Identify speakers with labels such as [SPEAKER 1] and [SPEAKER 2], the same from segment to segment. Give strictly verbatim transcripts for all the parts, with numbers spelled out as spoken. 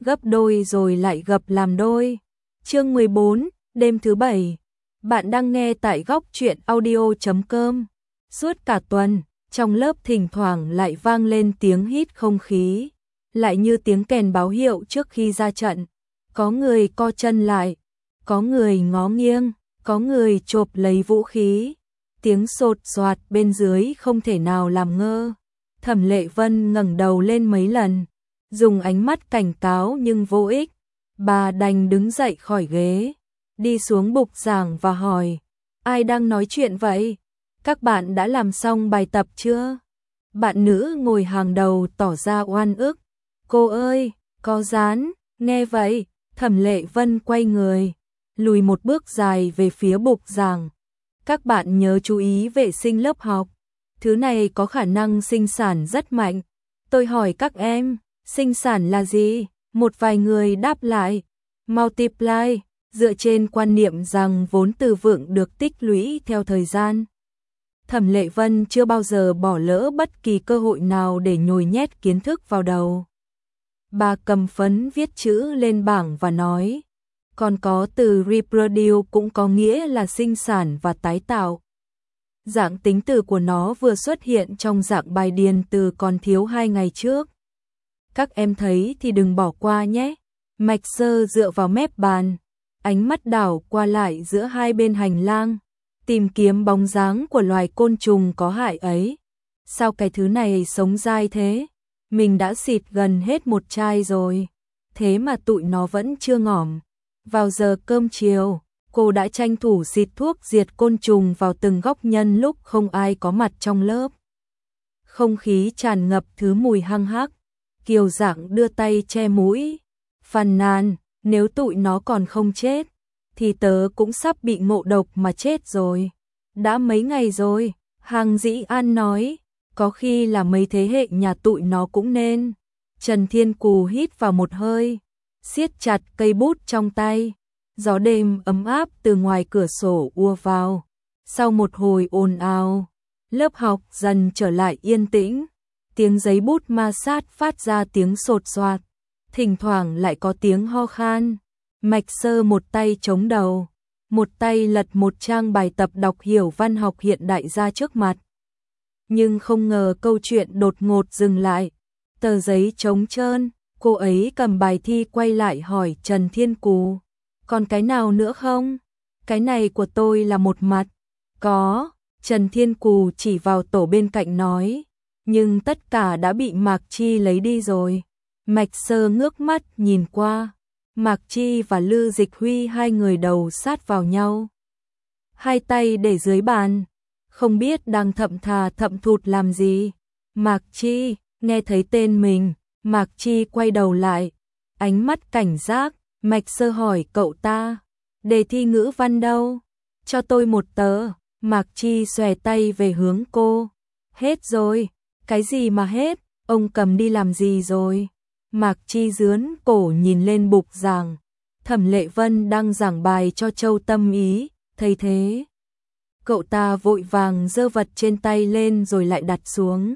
[SPEAKER 1] gấp đôi rồi lại gập làm đôi. Chương mười bốn, đêm thứ bảy. Bạn đang nghe tại góc truyện audio chấm com. Suốt cả tuần, trong lớp thỉnh thoảng lại vang lên tiếng hít không khí, lại như tiếng kèn báo hiệu trước khi ra trận. Có người co chân lại, có người ngó nghiêng, có người chộp lấy vũ khí. Tiếng sột soạt bên dưới không thể nào làm ngơ. Thẩm Lệ Vân ngẩng đầu lên mấy lần, dùng ánh mắt cảnh cáo nhưng vô ích. Bà đành đứng dậy khỏi ghế, đi xuống bục giảng và hỏi: ai đang nói chuyện vậy? Các bạn đã làm xong bài tập chưa? Bạn nữ ngồi hàng đầu tỏ ra oan ức. Cô ơi, có dán. Nghe vậy, Thẩm Lệ Vân quay người, lùi một bước dài về phía bục giảng. Các bạn nhớ chú ý vệ sinh lớp học. Thứ này có khả năng sinh sản rất mạnh. Tôi hỏi các em, sinh sản là gì? Một vài người đáp lại: multiply, dựa trên quan niệm rằng vốn từ vựng được tích lũy theo thời gian. Thẩm Lệ Vân chưa bao giờ bỏ lỡ bất kỳ cơ hội nào để nhồi nhét kiến thức vào đầu. Bà cầm phấn viết chữ lên bảng và nói: còn có từ reproduce cũng có nghĩa là sinh sản và tái tạo. Dạng tính từ của nó vừa xuất hiện trong dạng bài điền từ còn thiếu hai ngày trước. Các em thấy thì đừng bỏ qua nhé. Mạch Sơ dựa vào mép bàn, ánh mắt đảo qua lại giữa hai bên hành lang, tìm kiếm bóng dáng của loài côn trùng có hại ấy. Sao cái thứ này sống dai thế? Mình đã xịt gần hết một chai rồi, thế mà tụi nó vẫn chưa ngỏm. Vào giờ cơm chiều, cô đã tranh thủ xịt thuốc diệt côn trùng vào từng góc nhân lúc không ai có mặt trong lớp. Không khí tràn ngập thứ mùi hăng hắc. Kiều Dạng đưa tay che mũi, phàn nàn: nếu tụi nó còn không chết, thì tớ cũng sắp bị ngộ độc mà chết rồi. Đã mấy ngày rồi, Hàng Dĩ An nói, có khi là mấy thế hệ nhà tụi nó cũng nên. Trần Thiên Cù hít vào một hơi, siết chặt cây bút trong tay. Gió đêm ấm áp từ ngoài cửa sổ ùa vào. Sau một hồi ồn ào, lớp học dần trở lại yên tĩnh. Tiếng giấy bút ma sát phát ra tiếng sột soạt, thỉnh thoảng lại có tiếng ho khan. Mạch Sơ một tay chống đầu, một tay lật một trang bài tập đọc hiểu văn học hiện đại ra trước mặt. Nhưng không ngờ câu chuyện đột ngột dừng lại. Tờ giấy trống trơn, cô ấy cầm bài thi quay lại hỏi Trần Thiên Cù: còn cái nào nữa không? Cái này của tôi là một mặt. Có, Trần Thiên Cù chỉ vào tổ bên cạnh nói, nhưng tất cả đã bị Mạc Chi lấy đi rồi. Mạch Sơ ngước mắt nhìn qua, Mạc Chi và Lư Dịch Huy hai người đầu sát vào nhau, hai tay để dưới bàn, không biết đang thậm thà thậm thụt làm gì. Mạc Chi, nghe thấy tên mình, Mạc Chi quay đầu lại, ánh mắt cảnh giác. Mạch Sơ hỏi cậu ta: đề thi ngữ văn đâu? Cho tôi một tờ. Mạc Chi xòe tay về hướng cô. Hết rồi. Cái gì mà hết? Ông cầm đi làm gì rồi? Mạc Chi dướn cổ nhìn lên bục giảng. Thẩm Lệ Vân đang giảng bài cho Châu Tâm Ý, thấy thế, cậu ta vội vàng giơ vật trên tay lên rồi lại đặt xuống.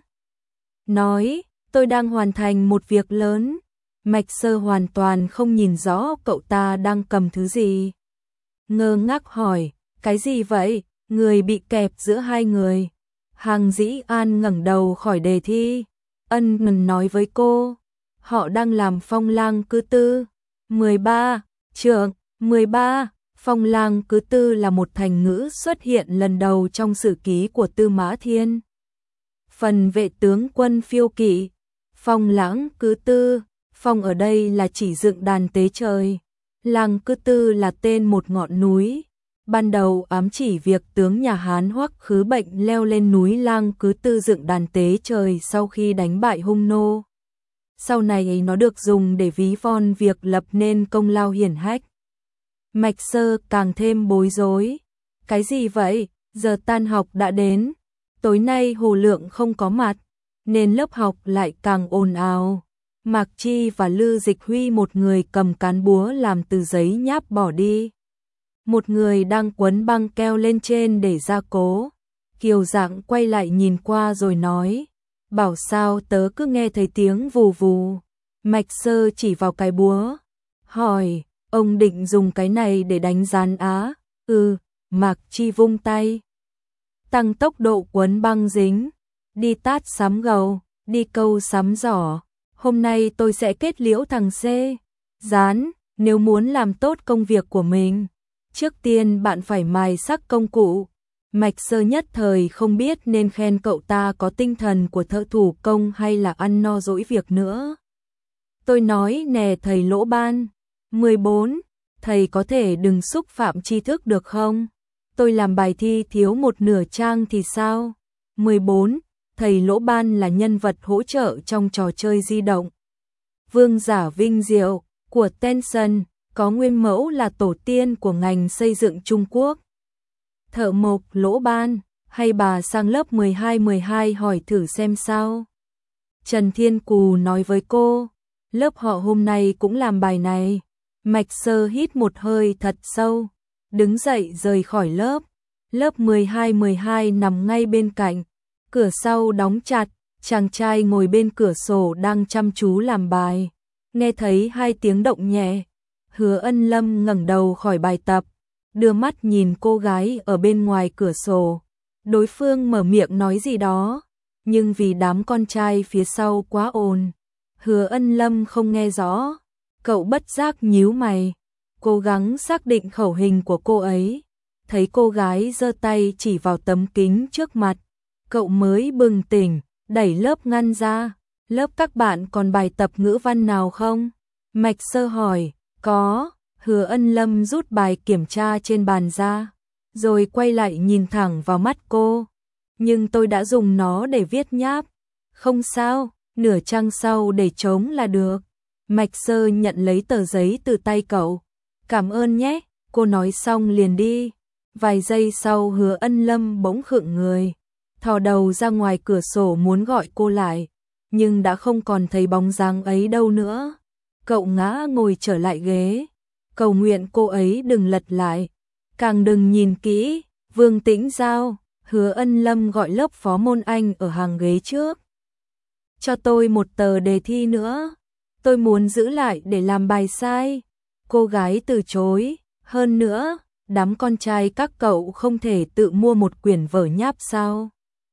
[SPEAKER 1] Nói, tôi đang hoàn thành một việc lớn. Mạch Sơ hoàn toàn không nhìn rõ cậu ta đang cầm thứ gì. Ngơ ngác hỏi, cái gì vậy? Người bị kẹp giữa hai người. Hàng Dĩ An ngẩng đầu khỏi đề thi, ân ngần nói với cô, họ đang làm phong lang cư tư. mười ba, trưởng, mười ba, phong lang cư tư là một thành ngữ xuất hiện lần đầu trong sử ký của Tư Mã Thiên. Phần vệ tướng quân phiêu kỵ, phong lãng cư tư, phong ở đây là chỉ dựng đàn tế trời. Lang cư tư là tên một ngọn núi. Ban đầu ám chỉ việc tướng nhà Hán Hoắc Khứ Bệnh leo lên núi Lang Cư Tư dựng đàn tế trời sau khi đánh bại Hung Nô. Sau này nó được dùng để ví von việc lập nên công lao hiển hách. Mạch Sơ càng thêm bối rối. Cái gì vậy? Giờ tan học đã đến. Tối nay Hồ Lượng không có mặt, nên lớp học lại càng ồn ào. Mạc Chi và Lư Dịch Huy, một người cầm cán búa làm từ giấy nháp bỏ đi, một người đang quấn băng keo lên trên để gia cố. Kiều Dạng quay lại nhìn qua rồi nói, bảo sao tớ cứ nghe thấy tiếng vù vù. Mạch Sơ chỉ vào cái búa, hỏi, ông định dùng cái này để đánh rắn á? Ừ, Mạc Chi vung tay. Tăng tốc độ quấn băng dính, đi tát sắm gầu, đi câu sắm giỏ. Hôm nay tôi sẽ kết liễu thằng C. Rán, nếu muốn làm tốt công việc của mình, trước tiên bạn phải mài sắc công cụ. Mạch Sơ nhất thời không biết nên khen cậu ta có tinh thần của thợ thủ công hay là ăn no dỗi việc nữa. Tôi nói nè thầy Lỗ Ban. mười bốn. Thầy có thể đừng xúc phạm tri thức được không? Tôi làm bài thi thiếu một nửa trang thì sao? mười bốn. Thầy Lỗ Ban là nhân vật hỗ trợ trong trò chơi di động. Vương giả vinh diệu của Tencent, có nguyên mẫu là tổ tiên của ngành xây dựng Trung Quốc. Thợ mộc Lỗ Ban, hay bà sang lớp mười hai mười hai hỏi thử xem sao? Trần Thiên Cù nói với cô, lớp họ hôm nay cũng làm bài này. Mạch Sơ hít một hơi thật sâu, đứng dậy rời khỏi lớp. Lớp mười hai mười hai nằm ngay bên cạnh, cửa sau đóng chặt, chàng trai ngồi bên cửa sổ đang chăm chú làm bài. Nghe thấy hai tiếng động nhẹ, Hứa Ân Lâm ngẩng đầu khỏi bài tập, đưa mắt nhìn cô gái ở bên ngoài cửa sổ. Đối phương mở miệng nói gì đó, nhưng vì đám con trai phía sau quá ồn, Hứa Ân Lâm không nghe rõ. Cậu bất giác nhíu mày, cố gắng xác định khẩu hình của cô ấy. Thấy cô gái giơ tay chỉ vào tấm kính trước mặt, cậu mới bừng tỉnh, đẩy lớp ngăn ra. Lớp các bạn còn bài tập ngữ văn nào không? Mạch Sơ hỏi. Có. Hứa Ân Lâm rút bài kiểm tra trên bàn ra, rồi quay lại nhìn thẳng vào mắt cô. Nhưng tôi đã dùng nó để viết nháp. Không sao, nửa trang sau để trống là được. Mạch Sơ nhận lấy tờ giấy từ tay cậu. Cảm ơn nhé, cô nói xong liền đi. Vài giây sau Hứa Ân Lâm bỗng khựng người, thò đầu ra ngoài cửa sổ muốn gọi cô lại, nhưng đã không còn thấy bóng dáng ấy đâu nữa. Cậu ngã ngồi trở lại ghế, cầu nguyện cô ấy đừng lật lại, càng đừng nhìn kỹ. Vương Tĩnh Giao, Hứa Ân Lâm gọi lớp phó môn Anh ở hàng ghế trước. Cho tôi một tờ đề thi nữa, tôi muốn giữ lại để làm bài sai. Cô gái từ chối, hơn nữa, đám con trai các cậu không thể tự mua một quyển vở nháp sao?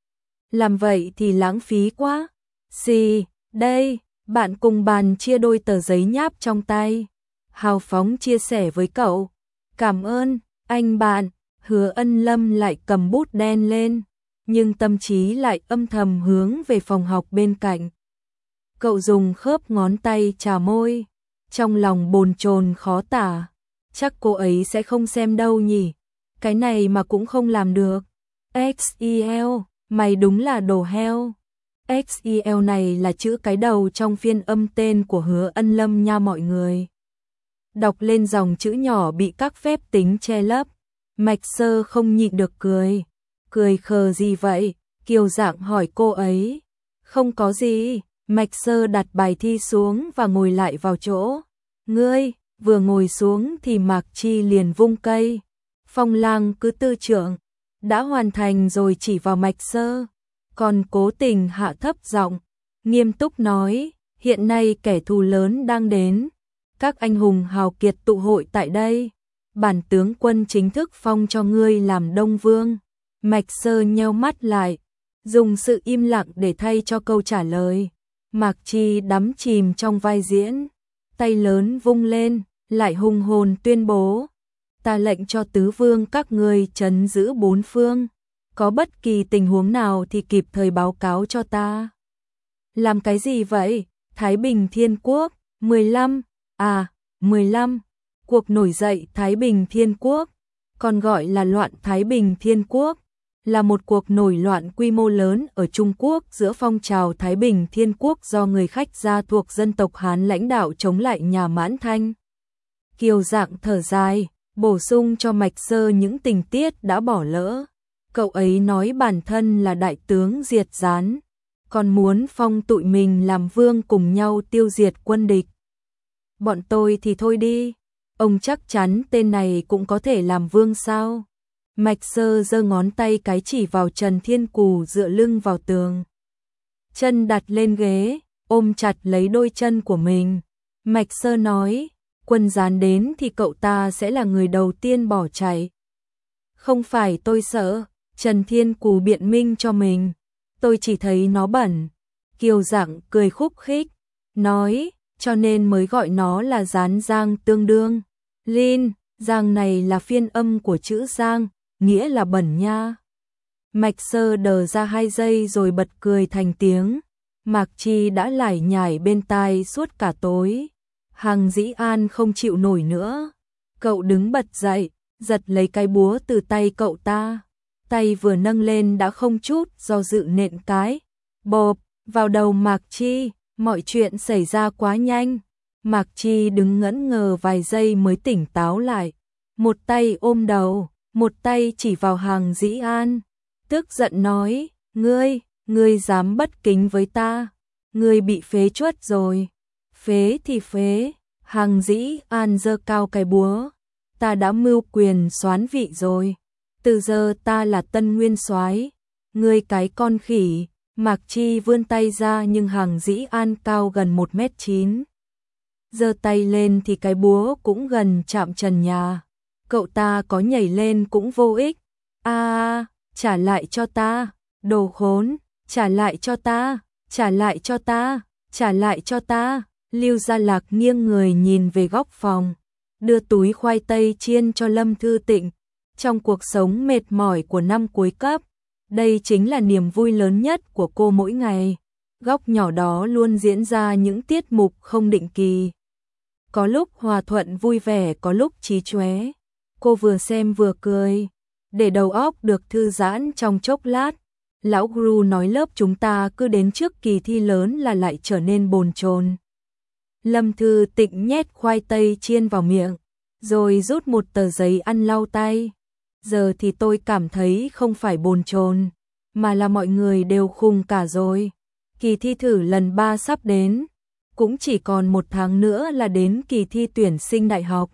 [SPEAKER 1] Làm vậy thì lãng phí quá. Xì, đây, bạn cùng bàn chia đôi tờ giấy nháp trong tay. Hào phóng chia sẻ với cậu. Cảm ơn, anh bạn. Hứa Ân Lâm lại cầm bút đen lên, nhưng tâm trí lại âm thầm hướng về phòng học bên cạnh. Cậu dùng khớp ngón tay chà môi, trong lòng bồn chồn khó tả. Chắc cô ấy sẽ không xem đâu nhỉ? Cái này mà cũng không làm được. ích i eo, mày đúng là đồ heo. ích i eo này là chữ cái đầu trong phiên âm tên của Hứa Ân Lâm nha mọi người. Đọc lên dòng chữ nhỏ bị các phép tính che lấp. Mạch Sơ không nhịn được cười. Cười khờ gì vậy? Kiều Dạng hỏi cô ấy. Không có gì. Mạch Sơ đặt bài thi xuống và ngồi lại vào chỗ. Ngươi, vừa ngồi xuống thì Mạc Chi liền vung cây. Phong Lang cứ tư trưởng, đã hoàn thành rồi chỉ vào Mạch Sơ. Còn cố tình hạ thấp giọng, nghiêm túc nói, hiện nay kẻ thù lớn đang đến. Các anh hùng hào kiệt tụ hội tại đây. Bản tướng quân chính thức phong cho ngươi làm Đông Vương. Mạch Sơ nheo mắt lại, dùng sự im lặng để thay cho câu trả lời. Mạc Chi đắm chìm trong vai diễn, tay lớn vung lên, lại hùng hồn tuyên bố. Ta lệnh cho tứ vương các ngươi trấn giữ bốn phương. Có bất kỳ tình huống nào thì kịp thời báo cáo cho ta. Làm cái gì vậy? Thái Bình Thiên Quốc, mười lăm, à, mười lăm. Cuộc nổi dậy Thái Bình Thiên Quốc, còn gọi là loạn Thái Bình Thiên Quốc, là một cuộc nổi loạn quy mô lớn ở Trung Quốc giữa phong trào Thái Bình Thiên Quốc do người khách gia thuộc dân tộc Hán lãnh đạo chống lại nhà Mãn Thanh. Kiều Dạng thở dài, bổ sung cho Mạch Sơ những tình tiết đã bỏ lỡ. Cậu ấy nói bản thân là đại tướng diệt gián, còn muốn phong tụi mình làm vương cùng nhau tiêu diệt quân địch. Bọn tôi thì thôi đi, ông chắc chắn tên này cũng có thể làm vương sao? Mạch Sơ giơ ngón tay cái chỉ vào Trần Thiên Cù dựa lưng vào tường, chân đặt lên ghế, ôm chặt lấy đôi chân của mình. Mạch Sơ nói, Quân Gián đến thì cậu ta sẽ là người đầu tiên bỏ chạy. Không phải tôi sợ, Trần Thiên Cù biện minh cho mình. Tôi chỉ thấy nó bẩn. Kiều Dạng cười khúc khích, nói, cho nên mới gọi nó là Gián Giang tương đương. Lin, Giang này là phiên âm của chữ Giang, nghĩa là bẩn nha. Mạch Sơ đờ ra hai giây rồi bật cười thành tiếng. Mạc Chi đã lải nhải bên tai suốt cả tối. Hằng Dĩ An không chịu nổi nữa. Cậu đứng bật dậy, giật lấy cái búa từ tay cậu ta. Tay vừa nâng lên đã không chút do dự nện cái. Bộp, vào đầu Mạc Chi, mọi chuyện xảy ra quá nhanh. Mạc Chi đứng ngẩn ngơ vài giây mới tỉnh táo lại. Một tay ôm đầu, một tay chỉ vào Hằng Dĩ An. Tức giận nói, ngươi, ngươi dám bất kính với ta. Ngươi bị phế truất rồi. Phế thì phế, Hằng Dĩ An giơ cao cái búa. Ta đã mưu quyền soán vị rồi. Từ giờ ta là tân nguyên soái. Ngươi cái con khỉ. Mạc Chi vươn tay ra nhưng Hằng Dĩ An cao gần một mét chín. Giơ tay lên thì cái búa cũng gần chạm trần nhà. Cậu ta có nhảy lên cũng vô ích. A, trả lại cho ta, đồ khốn, trả lại cho ta, trả lại cho ta, trả lại cho ta. Lưu Gia Lạc nghiêng người nhìn về góc phòng, đưa túi khoai tây chiên cho Lâm Thư Tịnh. Trong cuộc sống mệt mỏi của năm cuối cấp, đây chính là niềm vui lớn nhất của cô mỗi ngày. Góc nhỏ đó luôn diễn ra những tiết mục không định kỳ. Có lúc hòa thuận vui vẻ, có lúc chí chóe. Cô vừa xem vừa cười, để đầu óc được thư giãn trong chốc lát. Lão Guru nói lớp chúng ta cứ đến trước kỳ thi lớn là lại trở nên bồn chồn. Lâm Thư Tịnh nhét khoai tây chiên vào miệng, rồi rút một tờ giấy ăn lau tay. Giờ thì tôi cảm thấy không phải bồn chồn, mà là mọi người đều khùng cả rồi. Kỳ thi thử lần ba sắp đến, cũng chỉ còn một tháng nữa là đến kỳ thi tuyển sinh đại học.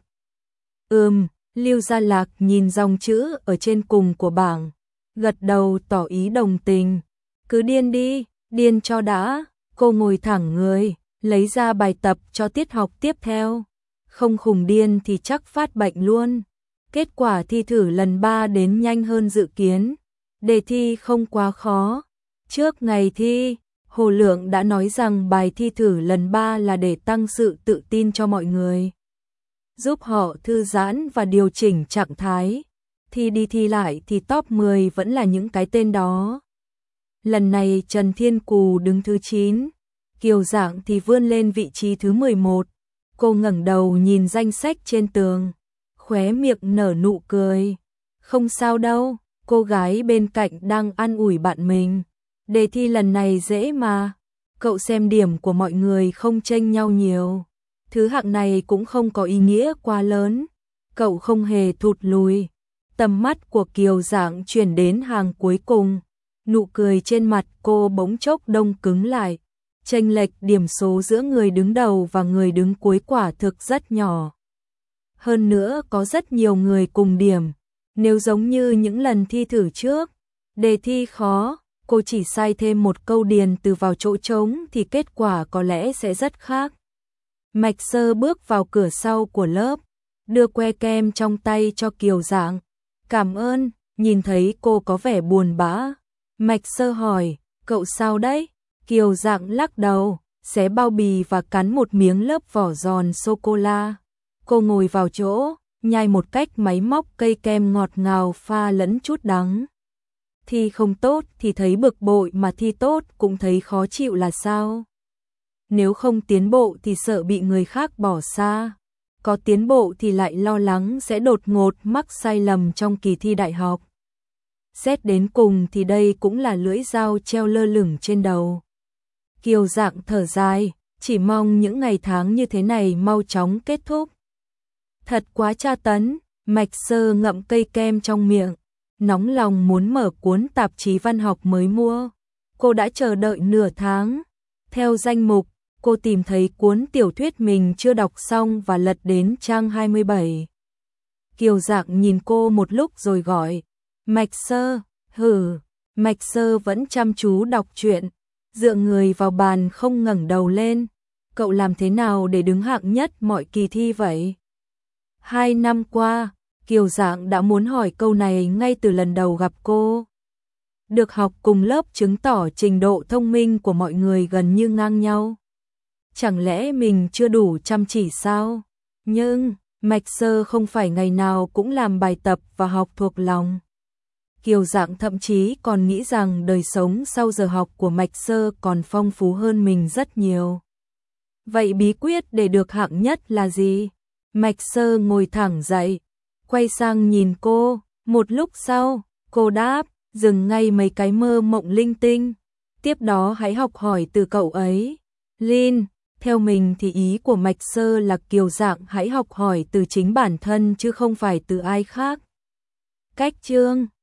[SPEAKER 1] Ừm, Lưu Gia Lạc nhìn dòng chữ ở trên cùng của bảng, gật đầu tỏ ý đồng tình. Cứ điên đi, điên cho đã. Cô ngồi thẳng người, lấy ra bài tập cho tiết học tiếp theo. Không khùng điên thì chắc phát bệnh luôn. Kết quả thi thử lần ba đến nhanh hơn dự kiến. Đề thi không quá khó. Trước ngày thi, Hồ Lượng đã nói rằng bài thi thử lần ba là để tăng sự tự tin cho mọi người, giúp họ thư giãn và điều chỉnh trạng thái. Thi đi thi lại thì top mười vẫn là những cái tên đó. Lần này Trần Thiên Cù đứng thứ chín, Kiều Dạng thì vươn lên vị trí thứ mười một. Cô ngẩng đầu nhìn danh sách trên tường, khóe miệng nở nụ cười. Không sao đâu, cô gái bên cạnh đang an ủi bạn mình. Đề thi lần này dễ mà, cậu xem điểm của mọi người không chênh nhau nhiều. Thứ hạng này cũng không có ý nghĩa quá lớn, cậu không hề thụt lùi. Tầm mắt của Kiều Dạng chuyển đến hàng cuối cùng, nụ cười trên mặt cô bỗng chốc đông cứng lại. Chênh lệch điểm số giữa người đứng đầu và người đứng cuối quả thực rất nhỏ. Hơn nữa có rất nhiều người cùng điểm. Nếu giống như những lần thi thử trước, đề thi khó, cô chỉ sai thêm một câu điền từ vào chỗ trống thì kết quả có lẽ sẽ rất khác. Mạch Sơ bước vào cửa sau của lớp, đưa que kem trong tay cho Kiều Dạng. Cảm ơn. Nhìn thấy cô có vẻ buồn bã, Mạch Sơ hỏi, cậu sao đấy? Kiều Dạng lắc đầu, xé bao bì và cắn một miếng lớp vỏ giòn sô-cô-la. Cô ngồi vào chỗ, nhai một cách máy móc cây kem ngọt ngào pha lẫn chút đắng. Thi không tốt thì thấy bực bội, mà thi tốt cũng thấy khó chịu là sao? Nếu không tiến bộ thì sợ bị người khác bỏ xa. Có tiến bộ thì lại lo lắng sẽ đột ngột mắc sai lầm trong kỳ thi đại học. Xét đến cùng thì đây cũng là lưỡi dao treo lơ lửng trên đầu. Kiều Dạng thở dài, chỉ mong những ngày tháng như thế này mau chóng kết thúc. Thật quá tra tấn. Mạch Sơ ngậm cây kem trong miệng, nóng lòng muốn mở cuốn tạp chí văn học mới mua. Cô đã chờ đợi nửa tháng. Theo danh mục, cô tìm thấy cuốn tiểu thuyết mình chưa đọc xong và lật đến trang hai mươi bảy. Kiều Dạng nhìn cô một lúc rồi gọi, Mạch Sơ. Hử. Mạch Sơ vẫn chăm chú đọc truyện. dựa người vào bàn không ngẩng đầu lên. Cậu làm thế nào để đứng hạng nhất mọi kỳ thi vậy? Hai năm qua, Kiều Dạng đã muốn hỏi câu này ngay từ lần đầu gặp cô. Được học cùng lớp chứng tỏ trình độ thông minh của mọi người gần như ngang nhau. Chẳng lẽ mình chưa đủ chăm chỉ sao? Nhưng, Mạch Sơ không phải ngày nào cũng làm bài tập và học thuộc lòng. Kiều Dạng thậm chí còn nghĩ rằng đời sống sau giờ học của Mạch Sơ còn phong phú hơn mình rất nhiều. Vậy bí quyết để được hạng nhất là gì? Mạch Sơ ngồi thẳng dậy, quay sang nhìn cô, một lúc sau, cô đáp, dừng ngay mấy cái mơ mộng linh tinh, tiếp đó hãy học hỏi từ cậu ấy. Lin, theo mình thì ý của Mạch Sơ là Kiều Dạng hãy học hỏi từ chính bản thân chứ không phải từ ai khác. Cách chương